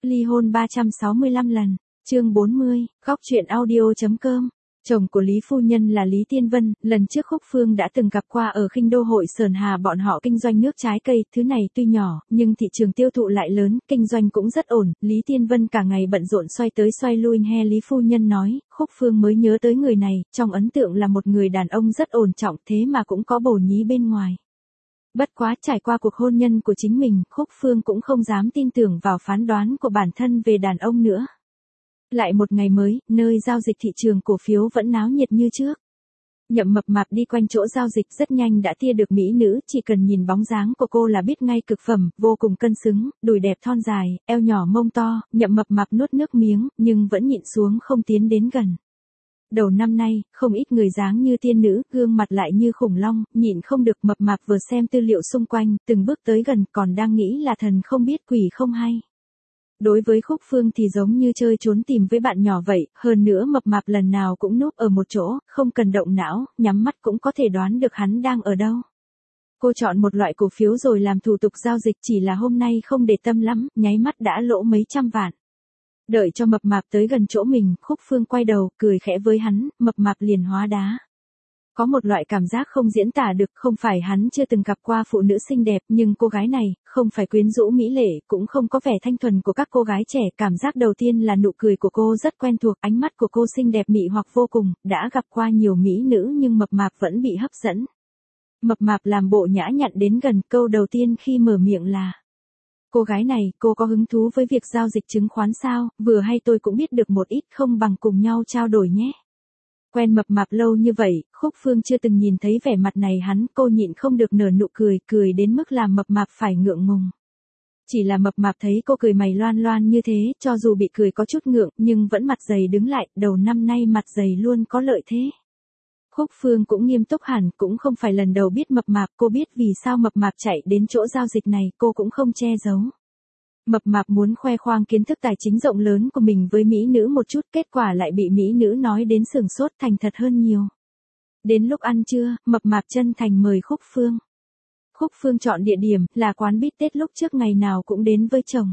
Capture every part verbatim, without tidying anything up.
Ly hôn ba trăm sáu mươi lăm lần, chương bốn mươi, góc truyện audio.com. Chồng của Lý phu nhân là Lý Tiên Vân, lần trước Khúc Phương đã từng gặp qua ở Khinh Đô Hội Sờn Hà, bọn họ kinh doanh nước trái cây, thứ này tuy nhỏ, nhưng thị trường tiêu thụ lại lớn, kinh doanh cũng rất ổn. Lý Tiên Vân cả ngày bận rộn xoay tới xoay lui, nghe Lý phu nhân nói, Khúc Phương mới nhớ tới người này, trong ấn tượng là một người đàn ông rất ổn trọng, thế mà cũng có bồ nhí bên ngoài. Bất quá trải qua cuộc hôn nhân của chính mình, Khúc Phương cũng không dám tin tưởng vào phán đoán của bản thân về đàn ông nữa. Lại một ngày mới, nơi giao dịch thị trường cổ phiếu vẫn náo nhiệt như trước. Nhậm Mập Mạp đi quanh chỗ giao dịch rất nhanh đã tia được mỹ nữ, chỉ cần nhìn bóng dáng của cô là biết ngay cực phẩm, vô cùng cân xứng, đùi đẹp thon dài, eo nhỏ mông to. Nhậm Mập Mạp nuốt nước miếng, nhưng vẫn nhịn xuống không tiến đến gần. Đầu năm nay, không ít người dáng như tiên nữ, gương mặt lại như khủng long, nhịn không được. Mập Mạp vừa xem tư liệu xung quanh, từng bước tới gần, còn đang nghĩ là thần không biết quỷ không hay. Đối với Khúc Phương thì giống như chơi trốn tìm với bạn nhỏ vậy, hơn nữa Mập Mạp lần nào cũng núp ở một chỗ, không cần động não, nhắm mắt cũng có thể đoán được hắn đang ở đâu. Cô chọn một loại cổ phiếu rồi làm thủ tục giao dịch, chỉ là hôm nay không để tâm lắm, nháy mắt đã lỗ mấy trăm vạn. Đợi cho Mập Mạp tới gần chỗ mình, Khúc Phương quay đầu, cười khẽ với hắn, Mập Mạp liền hóa đá. Có một loại cảm giác không diễn tả được, không phải hắn chưa từng gặp qua phụ nữ xinh đẹp, nhưng cô gái này, không phải quyến rũ mỹ lệ, cũng không có vẻ thanh thuần của các cô gái trẻ. Cảm giác đầu tiên là nụ cười của cô rất quen thuộc, ánh mắt của cô xinh đẹp mị hoặc vô cùng, đã gặp qua nhiều mỹ nữ nhưng Mập Mạp vẫn bị hấp dẫn. Mập Mạp làm bộ nhã nhặn đến gần, câu đầu tiên khi mở miệng là: cô gái này, cô có hứng thú với việc giao dịch chứng khoán sao, vừa hay tôi cũng biết được một ít, không bằng cùng nhau trao đổi nhé. Quen Mập Mạp lâu như vậy, Khúc Phương chưa từng nhìn thấy vẻ mặt này hắn, cô nhịn không được nở nụ cười, cười đến mức làm Mập Mạp phải ngượng ngùng. Chỉ là Mập Mạp thấy cô cười mày loan loan như thế, cho dù bị cười có chút ngượng, nhưng vẫn mặt dày đứng lại, đầu năm nay mặt dày luôn có lợi thế. Khúc Phương cũng nghiêm túc hẳn, cũng không phải lần đầu biết Mập Mạp, cô biết vì sao Mập Mạp chạy đến chỗ giao dịch này, cô cũng không che giấu. Mập Mạp muốn khoe khoang kiến thức tài chính rộng lớn của mình với mỹ nữ một chút, kết quả lại bị mỹ nữ nói đến sửng sốt, thành thật hơn nhiều. Đến lúc ăn trưa, Mập Mạp chân thành mời Khúc Phương. Khúc Phương chọn địa điểm là quán bít tết lúc trước ngày nào cũng đến với chồng.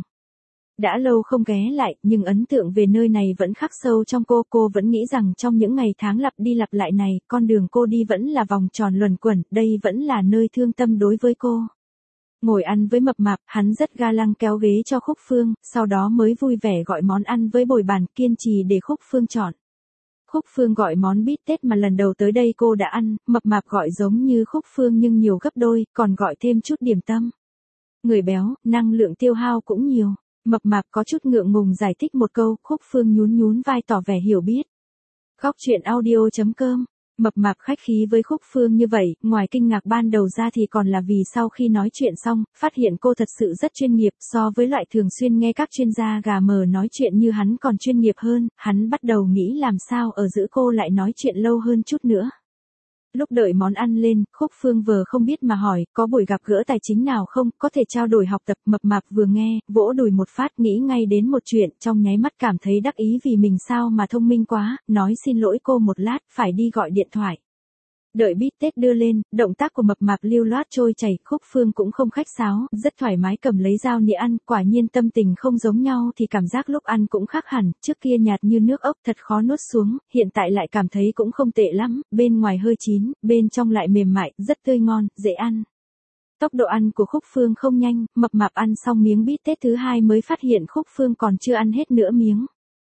Đã lâu không ghé lại, nhưng ấn tượng về nơi này vẫn khắc sâu trong cô. Cô vẫn nghĩ rằng trong những ngày tháng lặp đi lặp lại này, con đường cô đi vẫn là vòng tròn luẩn quẩn, đây vẫn là nơi thương tâm đối với cô. Ngồi ăn với Mập Mạp, hắn rất ga lăng kéo ghế cho Khúc Phương, sau đó mới vui vẻ gọi món ăn với bồi bàn, kiên trì để Khúc Phương chọn. Khúc Phương gọi món bít tết mà lần đầu tới đây cô đã ăn, Mập Mạp gọi giống như Khúc Phương nhưng nhiều gấp đôi, còn gọi thêm chút điểm tâm. Người béo, năng lượng tiêu hao cũng nhiều. Mập Mạp có chút ngượng ngùng giải thích một câu, Khúc Phương nhún nhún vai tỏ vẻ hiểu biết. Góc truyện audio.com. Mập Mạp khách khí với Khúc Phương như vậy, ngoài kinh ngạc ban đầu ra thì còn là vì sau khi nói chuyện xong, phát hiện cô thật sự rất chuyên nghiệp, so với loại thường xuyên nghe các chuyên gia gà mờ nói chuyện như hắn còn chuyên nghiệp hơn, hắn bắt đầu nghĩ làm sao ở giữa cô lại nói chuyện lâu hơn chút nữa. Lúc đợi món ăn lên, Khúc Phương vừa không biết mà hỏi, có buổi gặp gỡ tài chính nào không, có thể trao đổi học tập. Mập Mạp vừa nghe, vỗ đùi một phát, nghĩ ngay đến một chuyện, trong nháy mắt cảm thấy đắc ý vì mình sao mà thông minh quá, nói xin lỗi cô một lát, phải đi gọi điện thoại. Đợi bít tết đưa lên, động tác của Mập Mạp lưu loát trôi chảy, Khúc Phương cũng không khách sáo, rất thoải mái cầm lấy dao nĩa ăn, quả nhiên tâm tình không giống nhau thì cảm giác lúc ăn cũng khác hẳn, trước kia nhạt như nước ốc thật khó nuốt xuống, hiện tại lại cảm thấy cũng không tệ lắm, bên ngoài hơi chín, bên trong lại mềm mại, rất tươi ngon, dễ ăn. Tốc độ ăn của Khúc Phương không nhanh, Mập Mạp ăn xong miếng bít tết thứ hai mới phát hiện Khúc Phương còn chưa ăn hết nửa miếng.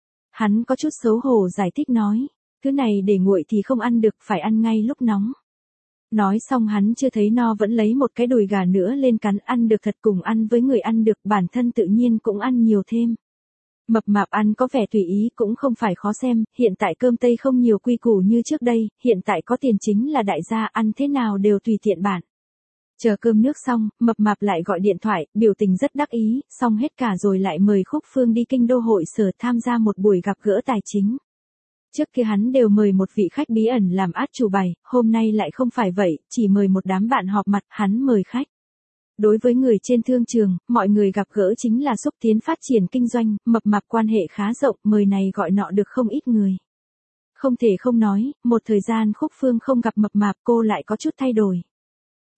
Hắn có chút xấu hổ giải thích nói. Thứ này để nguội thì không ăn được, phải ăn ngay lúc nóng. Nói xong hắn chưa thấy no vẫn lấy một cái đùi gà nữa lên cắn, ăn được thật, cùng ăn với người ăn được, bản thân tự nhiên cũng ăn nhiều thêm. Mập Mạp ăn có vẻ tùy ý, cũng không phải khó xem, hiện tại cơm Tây không nhiều quy củ như trước đây, hiện tại có tiền chính là đại gia, ăn thế nào đều tùy tiện bản. Chờ cơm nước xong, Mập Mạp lại gọi điện thoại, biểu tình rất đắc ý, xong hết cả rồi lại mời Khúc Phương đi Kinh Đô Hội Sở tham gia một buổi gặp gỡ tài chính. Trước kia hắn đều mời một vị khách bí ẩn làm át chủ bài, hôm nay lại không phải vậy, chỉ mời một đám bạn họp mặt, hắn mời khách. Đối với người trên thương trường, mọi người gặp gỡ chính là xúc tiến phát triển kinh doanh, Mập Mạp quan hệ khá rộng, mời này gọi nọ được không ít người. Không thể không nói, một thời gian Khúc Phương không gặp Mập Mạp cô lại có chút thay đổi.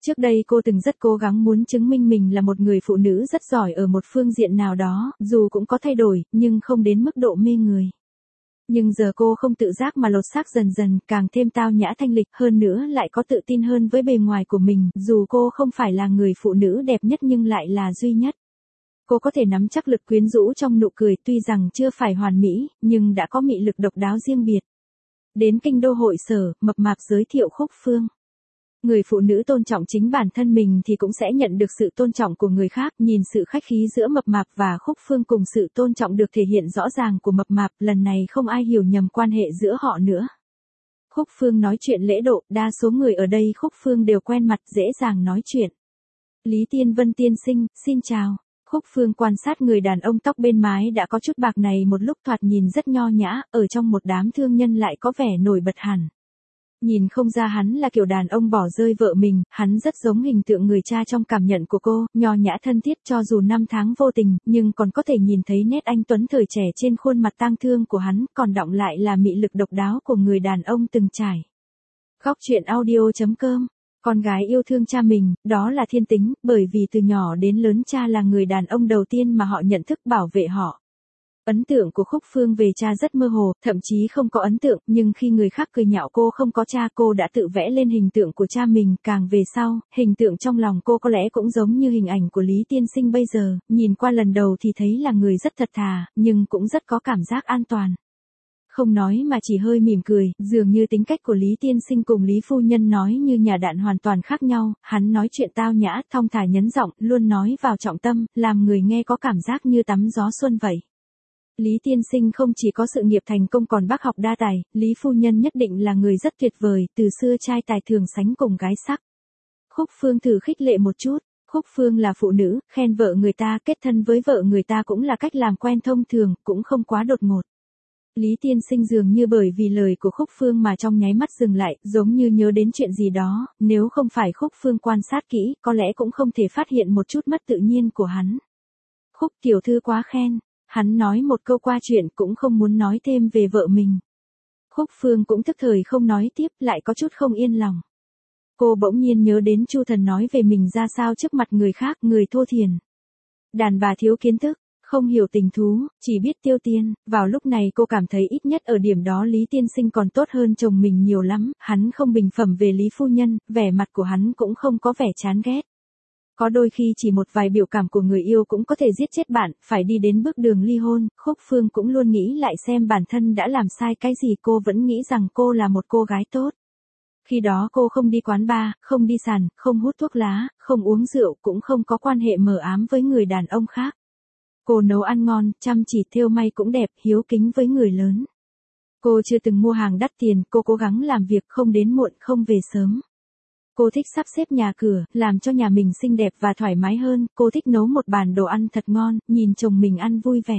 Trước đây cô từng rất cố gắng muốn chứng minh mình là một người phụ nữ rất giỏi ở một phương diện nào đó, dù cũng có thay đổi, nhưng không đến mức độ mê người. Nhưng giờ cô không tự giác mà lột xác dần dần, càng thêm tao nhã thanh lịch, hơn nữa lại có tự tin hơn với bề ngoài của mình, dù cô không phải là người phụ nữ đẹp nhất nhưng lại là duy nhất. Cô có thể nắm chắc lực quyến rũ trong nụ cười, tuy rằng chưa phải hoàn mỹ, nhưng đã có mị lực độc đáo riêng biệt. Đến kinh đô hội sở, mập mạp giới thiệu Khúc Phương. Người phụ nữ tôn trọng chính bản thân mình thì cũng sẽ nhận được sự tôn trọng của người khác, nhìn sự khách khí giữa mập mạp và Khúc Phương cùng sự tôn trọng được thể hiện rõ ràng của mập mạp, lần này không ai hiểu nhầm quan hệ giữa họ nữa. Khúc Phương nói chuyện lễ độ, đa số người ở đây Khúc Phương đều quen mặt, dễ dàng nói chuyện. Lý Tiên Vân tiên sinh, xin chào. Khúc Phương quan sát người đàn ông tóc bên mái đã có chút bạc này một lúc, thoạt nhìn rất nho nhã, ở trong một đám thương nhân lại có vẻ nổi bật hẳn. Nhìn không ra hắn là kiểu đàn ông bỏ rơi vợ mình, hắn rất giống hình tượng người cha trong cảm nhận của cô, nho nhã thân thiết cho dù năm tháng vô tình, nhưng còn có thể nhìn thấy nét anh tuấn thời trẻ trên khuôn mặt tang thương của hắn, còn đọng lại là mị lực độc đáo của người đàn ông từng trải. Góc truyện audio chấm com. Con gái yêu thương cha mình, đó là thiên tính, bởi vì từ nhỏ đến lớn cha là người đàn ông đầu tiên mà họ nhận thức bảo vệ họ. Ấn tượng của Khúc Phương về cha rất mơ hồ, thậm chí không có ấn tượng, nhưng khi người khác cười nhạo cô không có cha, cô đã tự vẽ lên hình tượng của cha mình, càng về sau, hình tượng trong lòng cô có lẽ cũng giống như hình ảnh của Lý tiên sinh bây giờ, nhìn qua lần đầu thì thấy là người rất thật thà, nhưng cũng rất có cảm giác an toàn. Không nói mà chỉ hơi mỉm cười, dường như tính cách của Lý tiên sinh cùng Lý phu nhân nói như nhà đạn hoàn toàn khác nhau, hắn nói chuyện tao nhã, thong thả nhấn giọng, luôn nói vào trọng tâm, làm người nghe có cảm giác như tắm gió xuân vậy. Lý tiên sinh không chỉ có sự nghiệp thành công còn bác học đa tài, Lý phu nhân nhất định là người rất tuyệt vời, từ xưa trai tài thường sánh cùng gái sắc. Khúc Phương thử khích lệ một chút, Khúc Phương là phụ nữ, khen vợ người ta, kết thân với vợ người ta cũng là cách làm quen thông thường, cũng không quá đột ngột. Lý tiên sinh dường như bởi vì lời của Khúc Phương mà trong nháy mắt dừng lại, giống như nhớ đến chuyện gì đó, nếu không phải Khúc Phương quan sát kỹ, có lẽ cũng không thể phát hiện một chút mất tự nhiên của hắn. Khúc tiểu thư quá khen. Hắn nói một câu qua chuyện cũng không muốn nói thêm về vợ mình. Khúc Phương cũng tức thời không nói tiếp, lại có chút không yên lòng. Cô bỗng nhiên nhớ đến Chu Thần nói về mình ra sao trước mặt người khác, người thô thiển. Đàn bà thiếu kiến thức, không hiểu tình thú, chỉ biết tiêu tiền. Vào lúc này cô cảm thấy ít nhất ở điểm đó Lý tiên sinh còn tốt hơn chồng mình nhiều lắm, hắn không bình phẩm về Lý phu nhân, vẻ mặt của hắn cũng không có vẻ chán ghét. Có đôi khi chỉ một vài biểu cảm của người yêu cũng có thể giết chết bạn, phải đi đến bước đường ly hôn, Khúc Phương cũng luôn nghĩ lại xem bản thân đã làm sai cái gì, cô vẫn nghĩ rằng cô là một cô gái tốt. Khi đó cô không đi quán bar, không đi sàn, không hút thuốc lá, không uống rượu, cũng không có quan hệ mờ ám với người đàn ông khác. Cô nấu ăn ngon, chăm chỉ, thêu may cũng đẹp, hiếu kính với người lớn. Cô chưa từng mua hàng đắt tiền, cô cố gắng làm việc không đến muộn, không về sớm. Cô thích sắp xếp nhà cửa, làm cho nhà mình xinh đẹp và thoải mái hơn, cô thích nấu một bàn đồ ăn thật ngon, nhìn chồng mình ăn vui vẻ.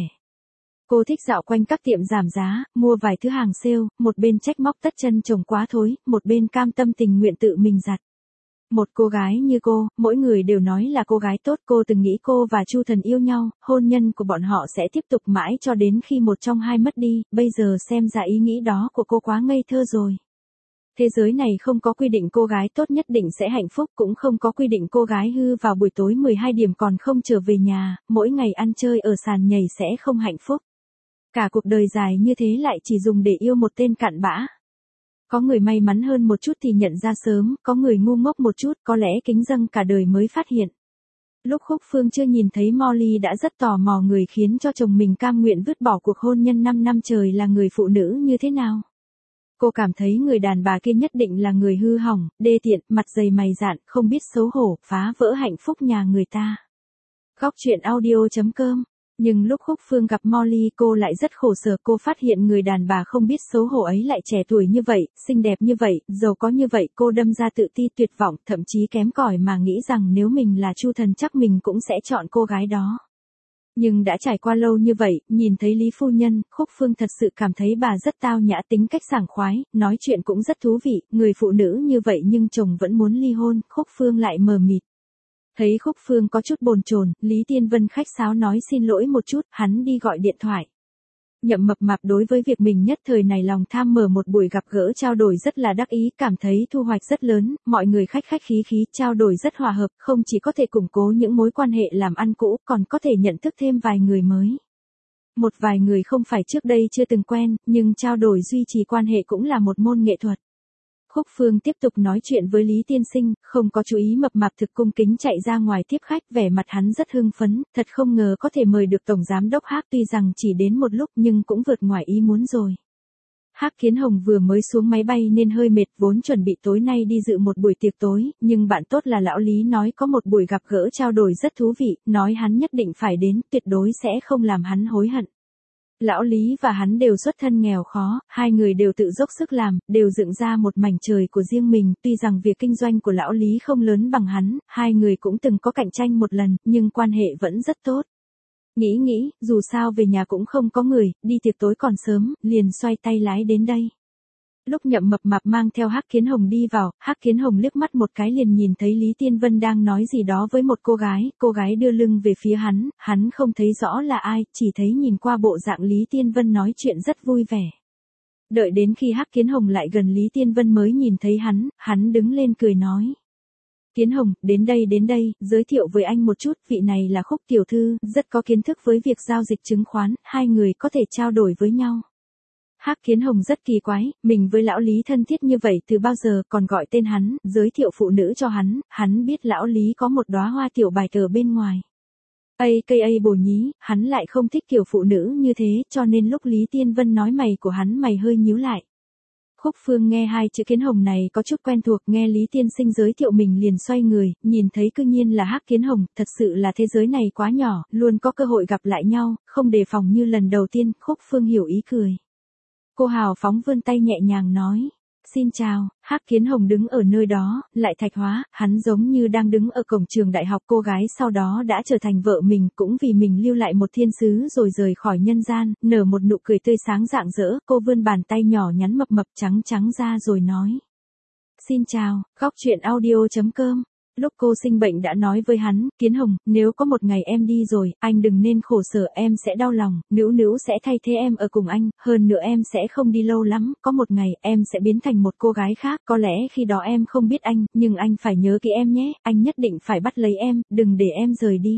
Cô thích dạo quanh các tiệm giảm giá, mua vài thứ hàng sale, một bên trách móc tất chân chồng quá thối, một bên cam tâm tình nguyện tự mình giặt. Một cô gái như cô, mỗi người đều nói là cô gái tốt, cô từng nghĩ cô và Chu Thần yêu nhau, hôn nhân của bọn họ sẽ tiếp tục mãi cho đến khi một trong hai mất đi, bây giờ xem ra ý nghĩ đó của cô quá ngây thơ rồi. Thế giới này không có quy định cô gái tốt nhất định sẽ hạnh phúc, cũng không có quy định cô gái hư vào buổi tối mười hai điểm còn không trở về nhà, mỗi ngày ăn chơi ở sàn nhảy sẽ không hạnh phúc. Cả cuộc đời dài như thế lại chỉ dùng để yêu một tên cặn bã. Có người may mắn hơn một chút thì nhận ra sớm, có người ngu ngốc một chút có lẽ kính dâng cả đời mới phát hiện. Lúc Khúc Phương chưa nhìn thấy Molly đã rất tò mò người khiến cho chồng mình cam nguyện vứt bỏ cuộc hôn nhân năm năm trời là người phụ nữ như thế nào. Cô cảm thấy người đàn bà kia nhất định là người hư hỏng, đê tiện, mặt dày mày dạn, không biết xấu hổ, phá vỡ hạnh phúc nhà người ta. Góc truyện audio chấm com. Nhưng lúc Khúc Phương gặp Molly cô lại rất khổ sở, cô phát hiện người đàn bà không biết xấu hổ ấy lại trẻ tuổi như vậy, xinh đẹp như vậy, giàu có như vậy, cô đâm ra tự ti tuyệt vọng, thậm chí kém cỏi mà nghĩ rằng nếu mình là Chu Thần chắc mình cũng sẽ chọn cô gái đó. Nhưng đã trải qua lâu như vậy, nhìn thấy Lý phu nhân, Khúc Phương thật sự cảm thấy bà rất tao nhã, tính cách sảng khoái, nói chuyện cũng rất thú vị, người phụ nữ như vậy nhưng chồng vẫn muốn ly hôn, Khúc Phương lại mờ mịt. Thấy Khúc Phương có chút bồn chồn, Lý Tiên Vân khách sáo nói xin lỗi một chút, hắn đi gọi điện thoại. Nhậm Mập Mạp đối với việc mình nhất thời này lòng tham mở một buổi gặp gỡ trao đổi rất là đắc ý, cảm thấy thu hoạch rất lớn, mọi người khách khách khí khí, trao đổi rất hòa hợp, không chỉ có thể củng cố những mối quan hệ làm ăn cũ, còn có thể nhận thức thêm vài người mới. Một vài người không phải trước đây chưa từng quen, nhưng trao đổi duy trì quan hệ cũng là một môn nghệ thuật. Khúc Phương tiếp tục nói chuyện với Lý Tiên Sinh, không có chú ý. Mập Mạp thực cung kính chạy ra ngoài tiếp khách, vẻ mặt hắn rất hưng phấn, thật không ngờ có thể mời được Tổng Giám Đốc Hắc, tuy rằng chỉ đến một lúc nhưng cũng vượt ngoài ý muốn rồi. Hắc Kiến Hồng vừa mới xuống máy bay nên hơi mệt, vốn chuẩn bị tối nay đi dự một buổi tiệc tối, nhưng bạn tốt là lão Lý nói có một buổi gặp gỡ trao đổi rất thú vị, nói hắn nhất định phải đến, tuyệt đối sẽ không làm hắn hối hận. Lão Lý và hắn đều xuất thân nghèo khó, hai người đều tự dốc sức làm, đều dựng ra một mảnh trời của riêng mình, tuy rằng việc kinh doanh của lão Lý không lớn bằng hắn, hai người cũng từng có cạnh tranh một lần, nhưng quan hệ vẫn rất tốt. Nghĩ nghĩ, dù sao về nhà cũng không có người, đi tiệc tối còn sớm, liền xoay tay lái đến đây. Lúc Nhậm Mập Mạp mang theo Hắc Kiến Hồng đi vào, Hắc Kiến Hồng liếc mắt một cái liền nhìn thấy Lý Tiên Vân đang nói gì đó với một cô gái, cô gái đưa lưng về phía hắn, hắn không thấy rõ là ai, chỉ thấy nhìn qua bộ dạng Lý Tiên Vân nói chuyện rất vui vẻ. Đợi đến khi Hắc Kiến Hồng lại gần Lý Tiên Vân mới nhìn thấy hắn, hắn đứng lên cười nói. Kiến Hồng, đến đây đến đây, giới thiệu với anh một chút, vị này là Khúc tiểu thư, rất có kiến thức với việc giao dịch chứng khoán, hai người có thể trao đổi với nhau. Hắc Kiến Hồng rất kỳ quái, mình với lão Lý thân thiết như vậy từ bao giờ, còn gọi tên hắn, giới thiệu phụ nữ cho hắn, hắn biết lão Lý có một đóa hoa tiểu bạch ở bên ngoài. Ây cây ây bồ nhí, hắn lại không thích kiểu phụ nữ như thế, cho nên lúc Lý Tiên Vân nói mày của hắn mày hơi nhíu lại. Khúc Phương nghe hai chữ Kiến Hồng này có chút quen thuộc, nghe Lý Tiên Sinh giới thiệu mình liền xoay người, nhìn thấy cư nhiên là Hắc Kiến Hồng, thật sự là thế giới này quá nhỏ, luôn có cơ hội gặp lại nhau, không đề phòng như lần đầu tiên, Khúc Phương hiểu ý cười. Cô hào phóng vươn tay nhẹ nhàng nói, xin chào. Hắc Kiến Hồng đứng ở nơi đó, lại thạch hóa, hắn giống như đang đứng ở cổng trường đại học, cô gái sau đó đã trở thành vợ mình, cũng vì mình lưu lại một thiên sứ rồi rời khỏi nhân gian, nở một nụ cười tươi sáng rạng rỡ, cô vươn bàn tay nhỏ nhắn mập mập trắng trắng ra rồi nói. Xin chào, góc truyện audio chấm com. Lúc cô sinh bệnh đã nói với hắn, Kiến Hồng, nếu có một ngày em đi rồi, anh đừng nên khổ sở, em sẽ đau lòng, Nữu Nữu sẽ thay thế em ở cùng anh, hơn nữa em sẽ không đi lâu lắm, có một ngày em sẽ biến thành một cô gái khác, có lẽ khi đó em không biết anh, nhưng anh phải nhớ kỹ em nhé, anh nhất định phải bắt lấy em, đừng để em rời đi.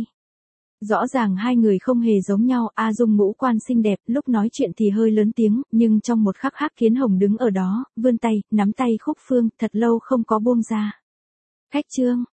Rõ ràng hai người không hề giống nhau, A Dung ngũ quan xinh đẹp, lúc nói chuyện thì hơi lớn tiếng, nhưng trong một khắc Hắc Kiến Hồng đứng ở đó, vươn tay, nắm tay Khúc Phương, thật lâu không có buông ra. Khách trương.